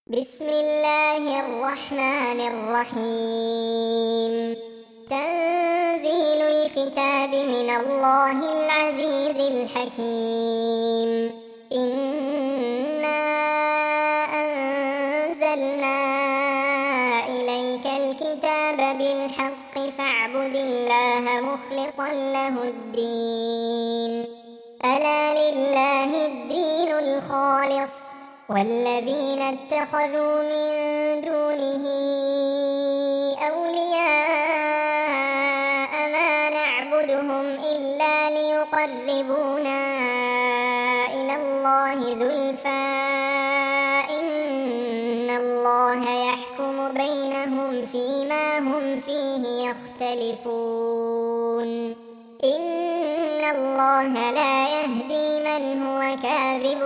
بسم الله الرحمن الرحيم. تنزيل الكتاب من الله العزيز الحكيم. إنا أنزلنا إليك الكتاب بالحق فاعبد الله مخلصا له الدين. ألا لله الدين الخالص والذين اتخذوا من دونه أولياء ما نعبدهم إلا ليقربونا إلى الله زلفى إن الله يحكم بينهم فيما هم فيه يختلفون. إن الله لا يهدي من هو كاذب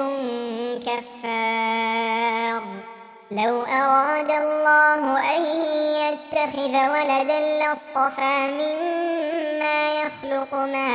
كفار. لو أراد الله أن يتخذ ولدا لاصطفى مما يخلق ما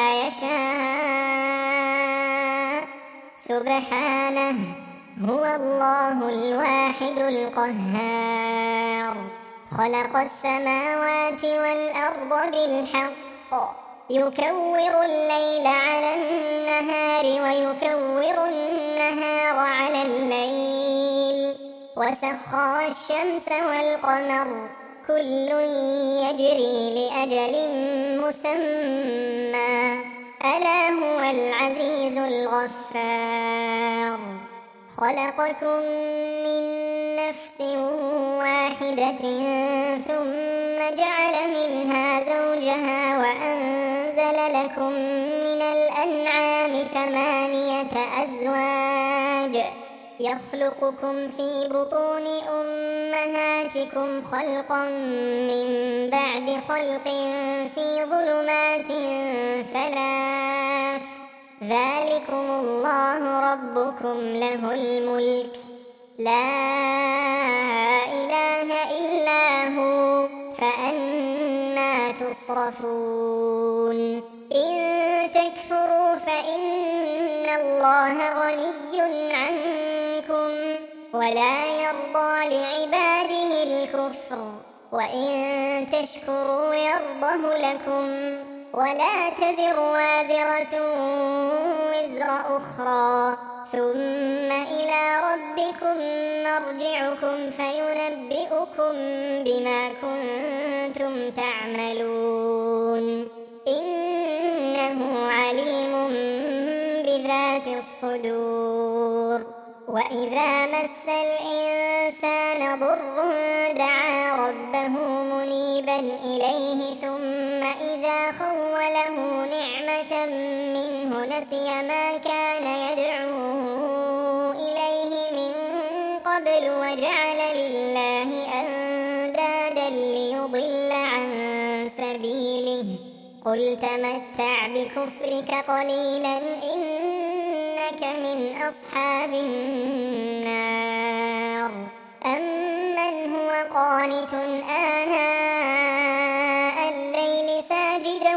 يشاء سبحانه هو الله الواحد القهار. خلق السماوات والأرض بالحق يكور الليل على النهار ويكور النهار على الليل وسخر الشمس والقمر كل يجري لأجل مسمى ألا هو العزيز الغفار. خلقكم من نفس واحدة ثم جعل منها زوجها وأنزل لكم من الأنعام 8 أزواج يخلقكم في بطون أمهاتكم خلقا من بعد خلق في ظلمات 3 ذلكم الله ربكم له الملك لا إله إلا هو فأنى تصرفون. إن تكفروا فإن الله غني عنكم ولا يرضى لعباده الكفر وإن تشكروا يرضه لكم ولا تزر وازرة وزر أخرى ثم إلى ربكم مرجعكم فينبئكم بما كنتم تعملون. إنه عليم بذات الصدور. وإذا مس الإنسان ضر دعا ربه منيبا إليه ثم إذا خوله نعمة منه نسي ما كان يدعو إليه من قبل وجعل لله أندادا ليضل عن سبيله قل تمتع بكفرك قليلا إنك من أصحاب النار. أمن هو قانت آناء الليل ساجدا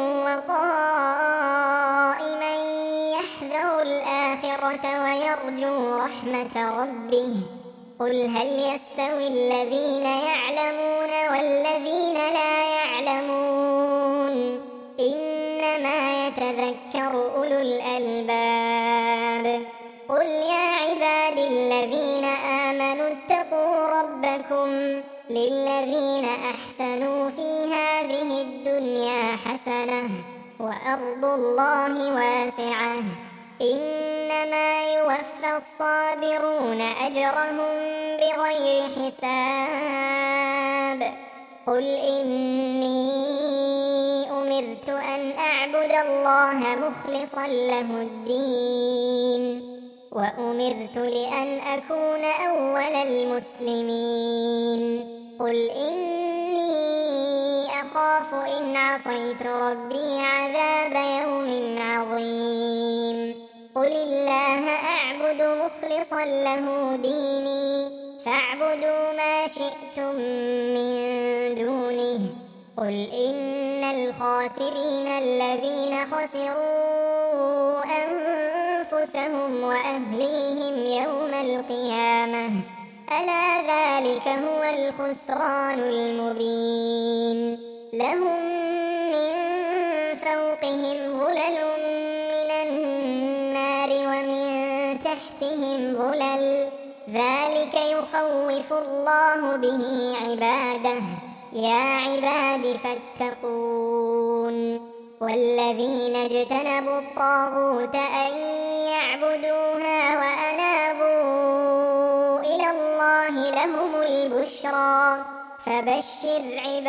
وقائما يحذر الآخرة ويرجو رحمة ربه قل هل يستوي الذين يعلمون والذين لا يعلمون إنما يتذكر أولو الألباب. قل يا عبادي الذين آمنوا اتقوا ربكم للذين أحسنوا في هذه الدنيا حسنة وأرض الله واسعة إنما يوفى الصابرون أجرهم بغير حساب. قل إني أمرت أن أعبد الله مخلصا له الدين وأمرت لأن أكون أول المسلمين. قل إني أخاف إن عصيت ربي عذاب يوم عظيم. قل الله أعبد مخلصا له ديني فاعبدوا ما شئتم من دونه. قل إن الخاسرين الذين خسروا أنفسهم وأهليهم يوم القيامة ألا ذلك هو الخسران المبين لهم من فوقهم ظلل من النار ومن تحتهم ظلل ذلك يخوف الله به عباده يا عباد فاتقون والذين اجتنبوا الطاغوت أن يعبدوها وأنابوا إلى الله لهم البشرى فبشر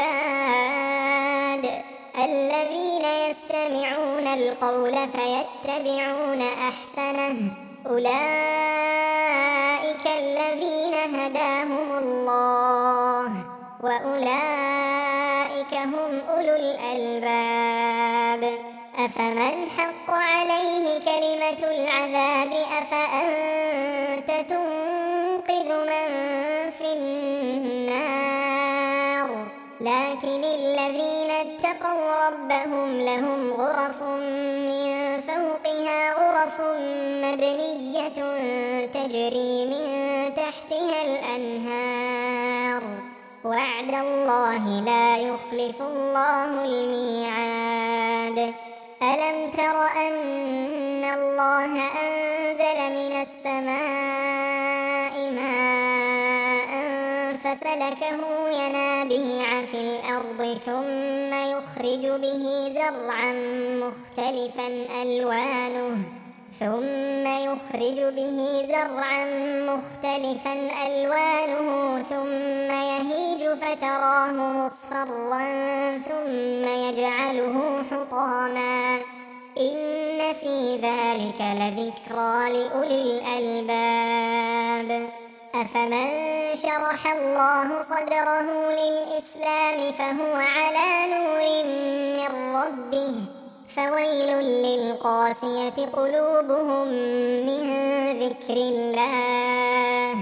عباد الذين يستمعون القول فيتبعون أحسنه أولئك الذين هداهم الله وأولئك هم أولو الألباب أفمن حق عليه كلمة العذاب أفأنت تنقذ من في النار لكن الذين اتقوا ربهم لهم غرف من فوقها غرف مبنية تجري من تحتها الأنهار وعد الله لا يخلف الله الميعاد ألم تر أن الله أنزل من السماء ماء فسلكه ينابيع في الأرض ثم يخرج به زرعا مختلفا ألوانه ثم يهيج فتراه مصفرا ثم يجعله حطاما إن في ذلك لذكرى لأولي الألباب أفمن شرح الله صدره للإسلام فهو على نور من ربه فويل للقاسية قلوبهم من ذكر الله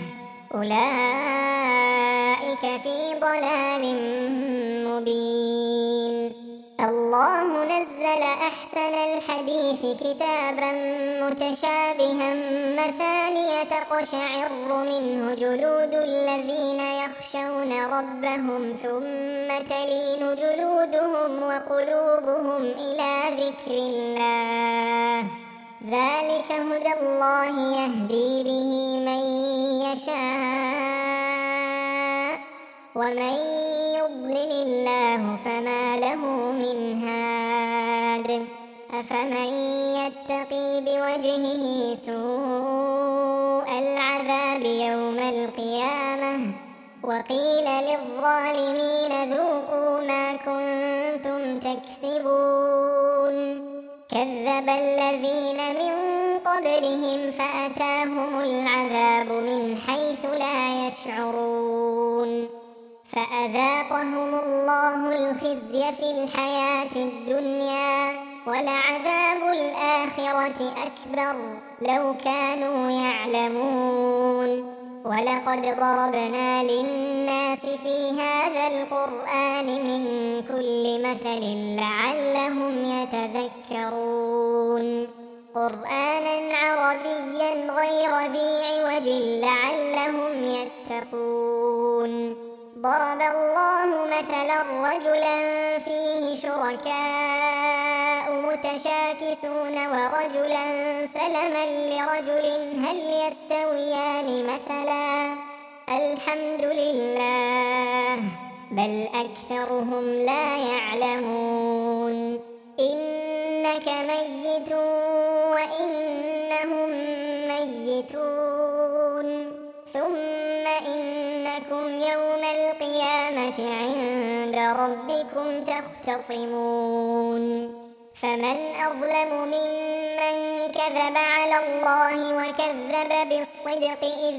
أولئك في ضلال مبين الله نزل أحسن الحديث كتابا متشابها مثانية تقشعر منه جلود الذين يخشون ربهم ثم تلين جلودهم وقلوبهم إلى ذكر الله ذلك هدى الله يهدي به من يشاء ومن يضلل الله فما له من هاد أفمن يتقي بوجهه سوء العذاب يوم القيامة وقيل للظالمين ذوقوا ما كنتم تكسبون كذب الذين من قبلهم فأتاهم العذاب من حيث لا يشعرون فأذاقهم الله الخزي في الحياة الدنيا ولعذاب الآخرة أكبر لو كانوا يعلمون ولقد ضربنا للناس في هذا القرآن من كل مثل لعلهم يتذكرون قرآنا عربيا غير ذي عوج لعلهم يتقون ضرب الله مثلا رجلا فيه شركاء متشاكسون ورجلا سلما لرجل هل يستويان مثلا الحمد لله بل أكثرهم لا يعلمون إنك ميت وإنهم ميتون ثم إنكم يوم القيامة عند ربكم تختصمون فمن أظلم ممن كذب على الله وكذب بالصدق إذ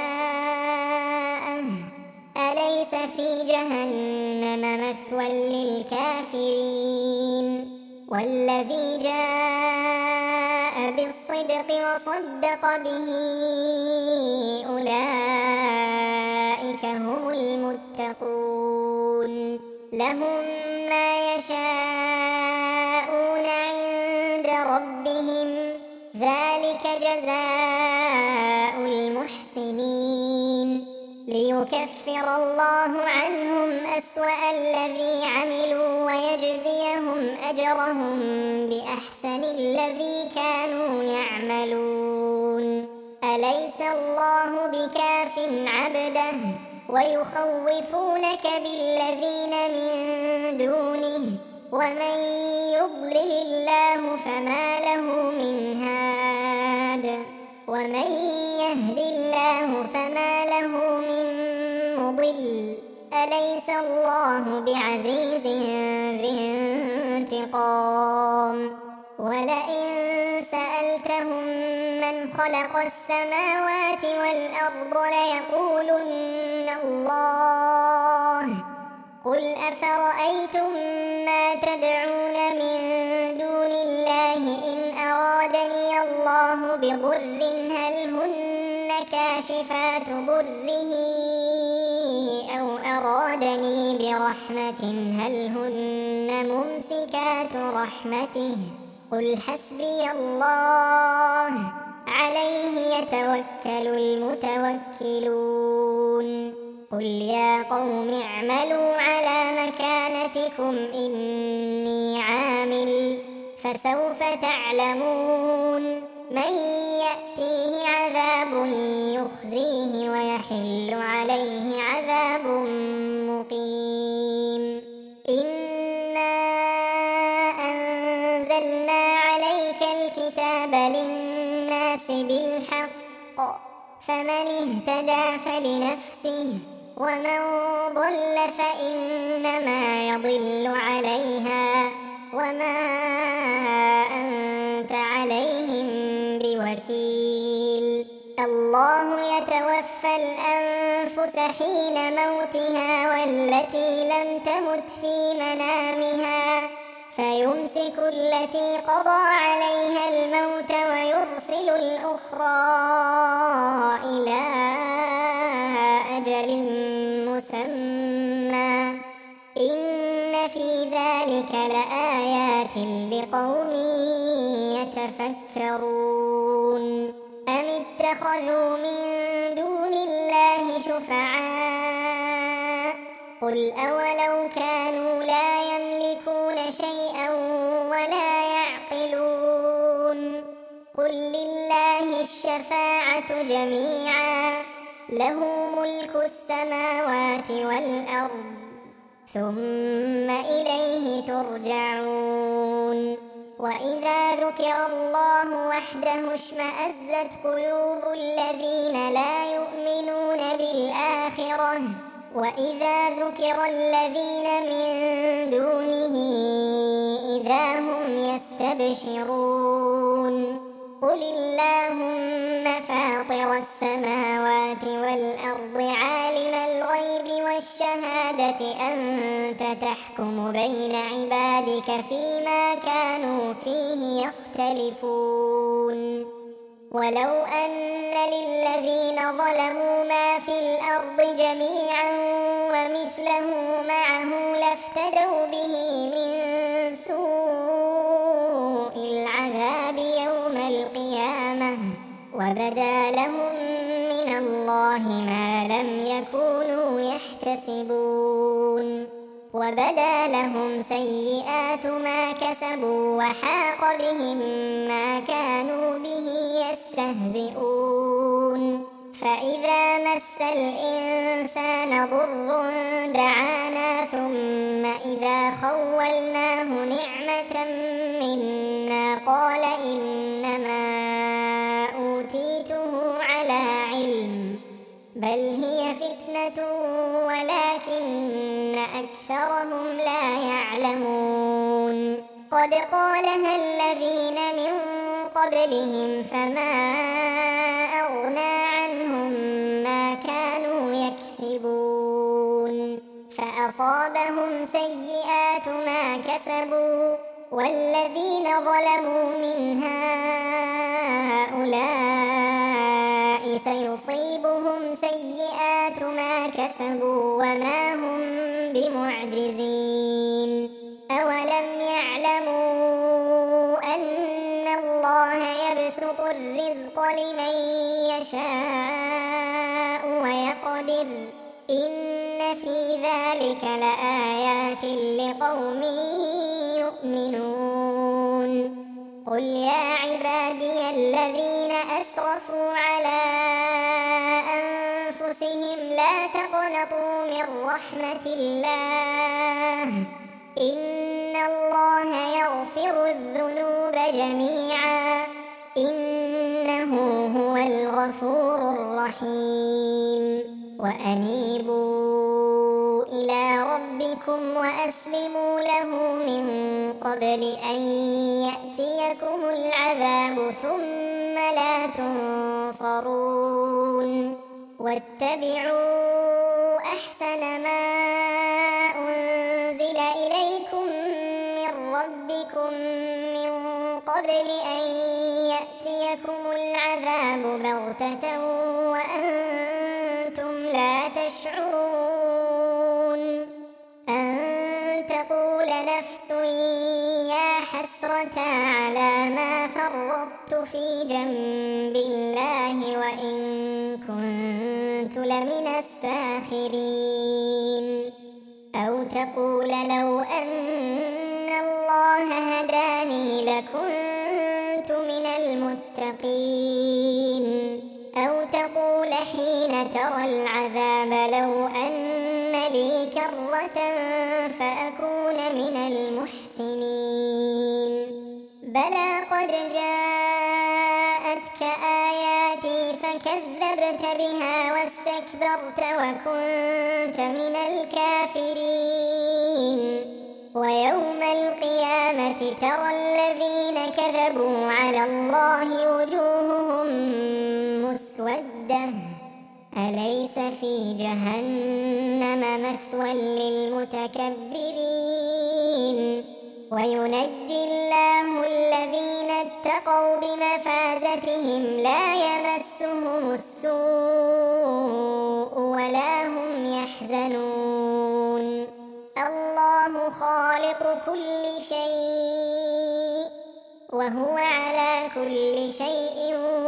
جاءه أليس في جهنم مثوى للكافرين والذي جاء بالصدق وصدق به أولئك هم المتقون لهم ما يشاءون عند ربهم ذلك جزاء المحسنين ليكفر الله عنهم أسوأ الذي عملوا ويجزيهم أجرهم بأحسن الذي كانوا يعملون. أليس الله بكاف عبده ويخوفونك بالذين من دونه ومن يضلل الله فما له من هاد ومن يهد الله فما له من مضل. أليس الله بعزيز ذي انتقام. ولئن سألتهم من خلق السماوات والأرض ليقولن الله. قل أفرأيتم ما تدعون من دون الله إن أرادني الله بضر هل هن كاشفات ضره أو أرادني برحمة هل هن ممسكات رحمته. قل حسبي الله عليه يتوكل المتوكلون. قل يا قوم اعملوا على مكانتكم إني عامل فسوف تعلمون من يأتيه عذاب يخزيه ويحل عليه عذاب مقيم. إنا أنزلنا عليك الكتاب للناس بالحق فمن اهتدى فلنفسه ومن ضل فإنما يضل عليها وما أنت عليهم بوكيل. الله يتوفى الأنفس حين موتها والتي لم تمت في منامها فيمسك التي قضى عليها الموت ويرسل الأخرى إلى أجل مسمى. إن في ذلك لآيات لقوم يتفكرون. أم اتخذوا من دون الله شفعاء قل أولو كانوا لا يملكون شيئا ولا يعقلون. قل لله الشفاعة جميعا له ملك السماوات والأرض ثم إليه ترجعون. وإذا ذكر الله وحده اشمأزت قلوب الذين لا يؤمنون بالآخرة وإذا ذكر الذين من دونه إذا هم يستبشرون. قل اللهم فاطر السماوات والأرض عالم الغيب والشهادة أنت تحكم بين عبادك فيما كانوا فيه يختلفون. ولو أن للذين ظلموا ما في الأرض جميعا ومثله معه لافتدوا به من سوء العذاب يوم القيامة وبدا لهم من الله ما لم يكونوا يحتسبون. وبدا لهم سيئات ما كسبوا وحاق بهم ما كانوا به يستهزئون. فإذا مس الإنسان ضر دعانا ثم إذا خولناه نعمة منا قال إنما أوتيته على علم بل هي فتنة ولكن أكثرهم لا يعلمون. قد قالها الذين من قبلهم فما أغنى عنهم ما كانوا يكسبون فأصابهم سيئات ما كسبوا والذين ظلموا من هؤلاء سيصيبهم سيئات ما كسبوا وما هم بمعجزين. أولم يعلموا أن الله يبسط الرزق لمن يشاء ويقدر إن في ذلك لآيات لقوم يؤمنون قل يا عبادي الذين أسرفوا على أنفسهم لا تقنطوا من رحمة الله إن الله يغفر الذنوب جميعا إنه هو الغفور الرحيم وأنيبوا إلى ربكم وأسلموا له من قبل أن يأتيكم العذاب ثم لا تنصرون واتبعوا أحسن ما أنزل إليكم من ربكم من قبل أن يأتيكم العذاب بغتة وأنتم لا تشعرون أن تقول نفس يا حسرة على ما فرطت في جنب الله وإن كنت لمن الساخرين أو تقول لو أن الله هداني لكنت من المتقين أو تقول حين ترى العذاب لو أن لي كرة فأكون من المحسنين بلى قد جاءتك آياتي فكذبت بها واستكبرت وكنت من الكافرين ويوم القيامة ترى الذين كذبوا على الله وجوههم مسودة أليس في جهنم مثوى للمتكبرين وينجي الله الذين اتقوا بمفازتهم لا يمسهم السوء ولا هم يحزنون الله خالق كل شيء وهو على كل شيء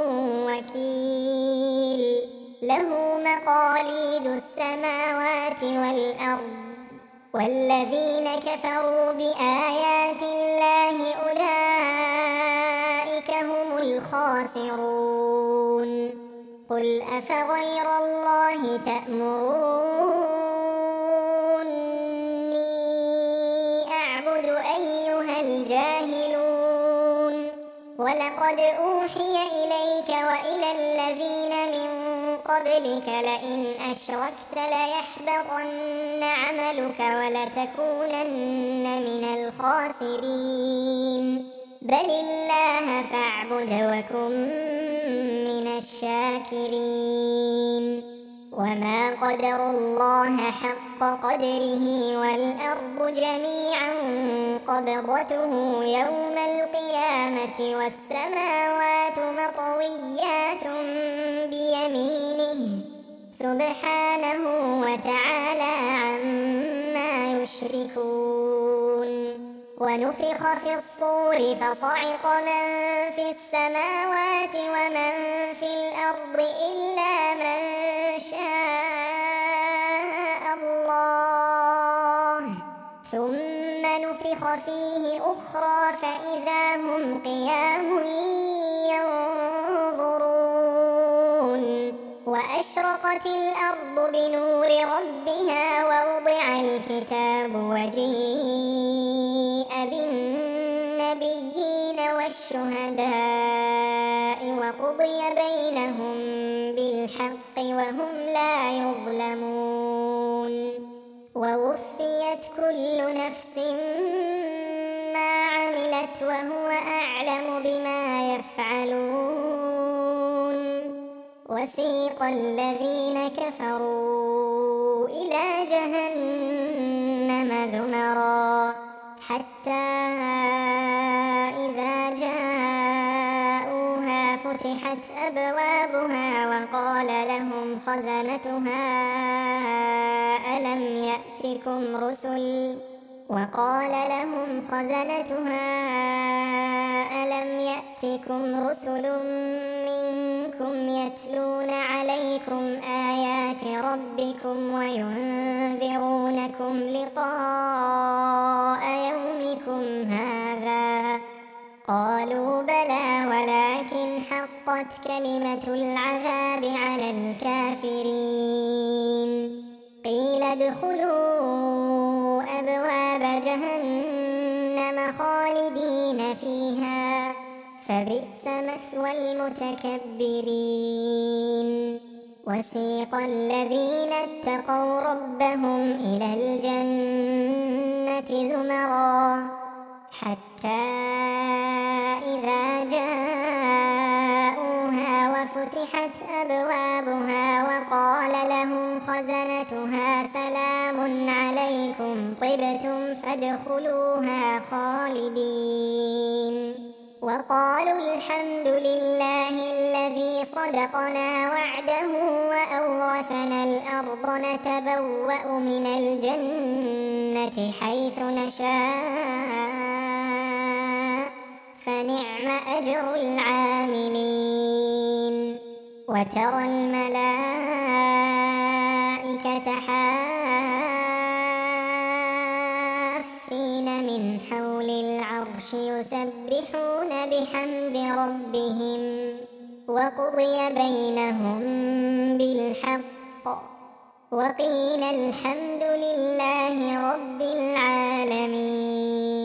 وكيل له مقاليد السماوات والأرض والذين كفروا بآيات الله أولئك هم الخاسرون قل أفغير الله تأمروني أعبد أيها الجاهلون ولقد أوحي إليك وإلى الذين من قبلك لئن أشركت ليحبطن عملك ولتكونن من الخاسرين بل الله فاعبد وكن من الشاكرين وما قدر الله حق قدره والأرض جميعا قبضته يوم القيامة والسماوات مطويات بيمينه سبحانه وتعالى عما يشركون ونفخ في الصور فصعق من في السماوات ومن في الأرض إلا من شاء الله ثم نفخ فيه أخرى فإذا هم قيام ينظرون وأشرقت الأرض بنور ربها ووضع الكتاب وجيء بالنبيين والشهداء وقضي بينهم بالحق وهم لا يظلمون ووفيت كل نفس ما عملت وهو أعلم بما يفعلون وسيق الذين كفروا إلى جهنم زمرا حتى إذا جاءوها فتحت أبوابها وقال لهم خزنتها ألم يأتكم رسل منكم منكم يتلون عليكم آيات ربكم وينذرونكم لقاء يومكم هذا؟ قالوا بلى ولكن حقت كلمة العذاب على الكافرين. قيل ادخلوا أبواب جهنم خالدين فيها فبئس مثوى المتكبرين. وسيق الذين اتقوا ربهم إلى الجنة زمرا حتى إذا جاءوها وفتحت أبوابها وقال لهم خزنتها سلام عليكم طبتم فادخلوها خالدين. وقالوا الحمد لله الذي صدقنا وعده وأورثنا الأرض نتبوأ من الجنة حيث نشاء فنعم أجر العاملين. وترى الملائكة حافين من حول العرش يسبحون بحمد ربهم وقضي بينهم بالحق وقيل الحمد لله رب العالمين.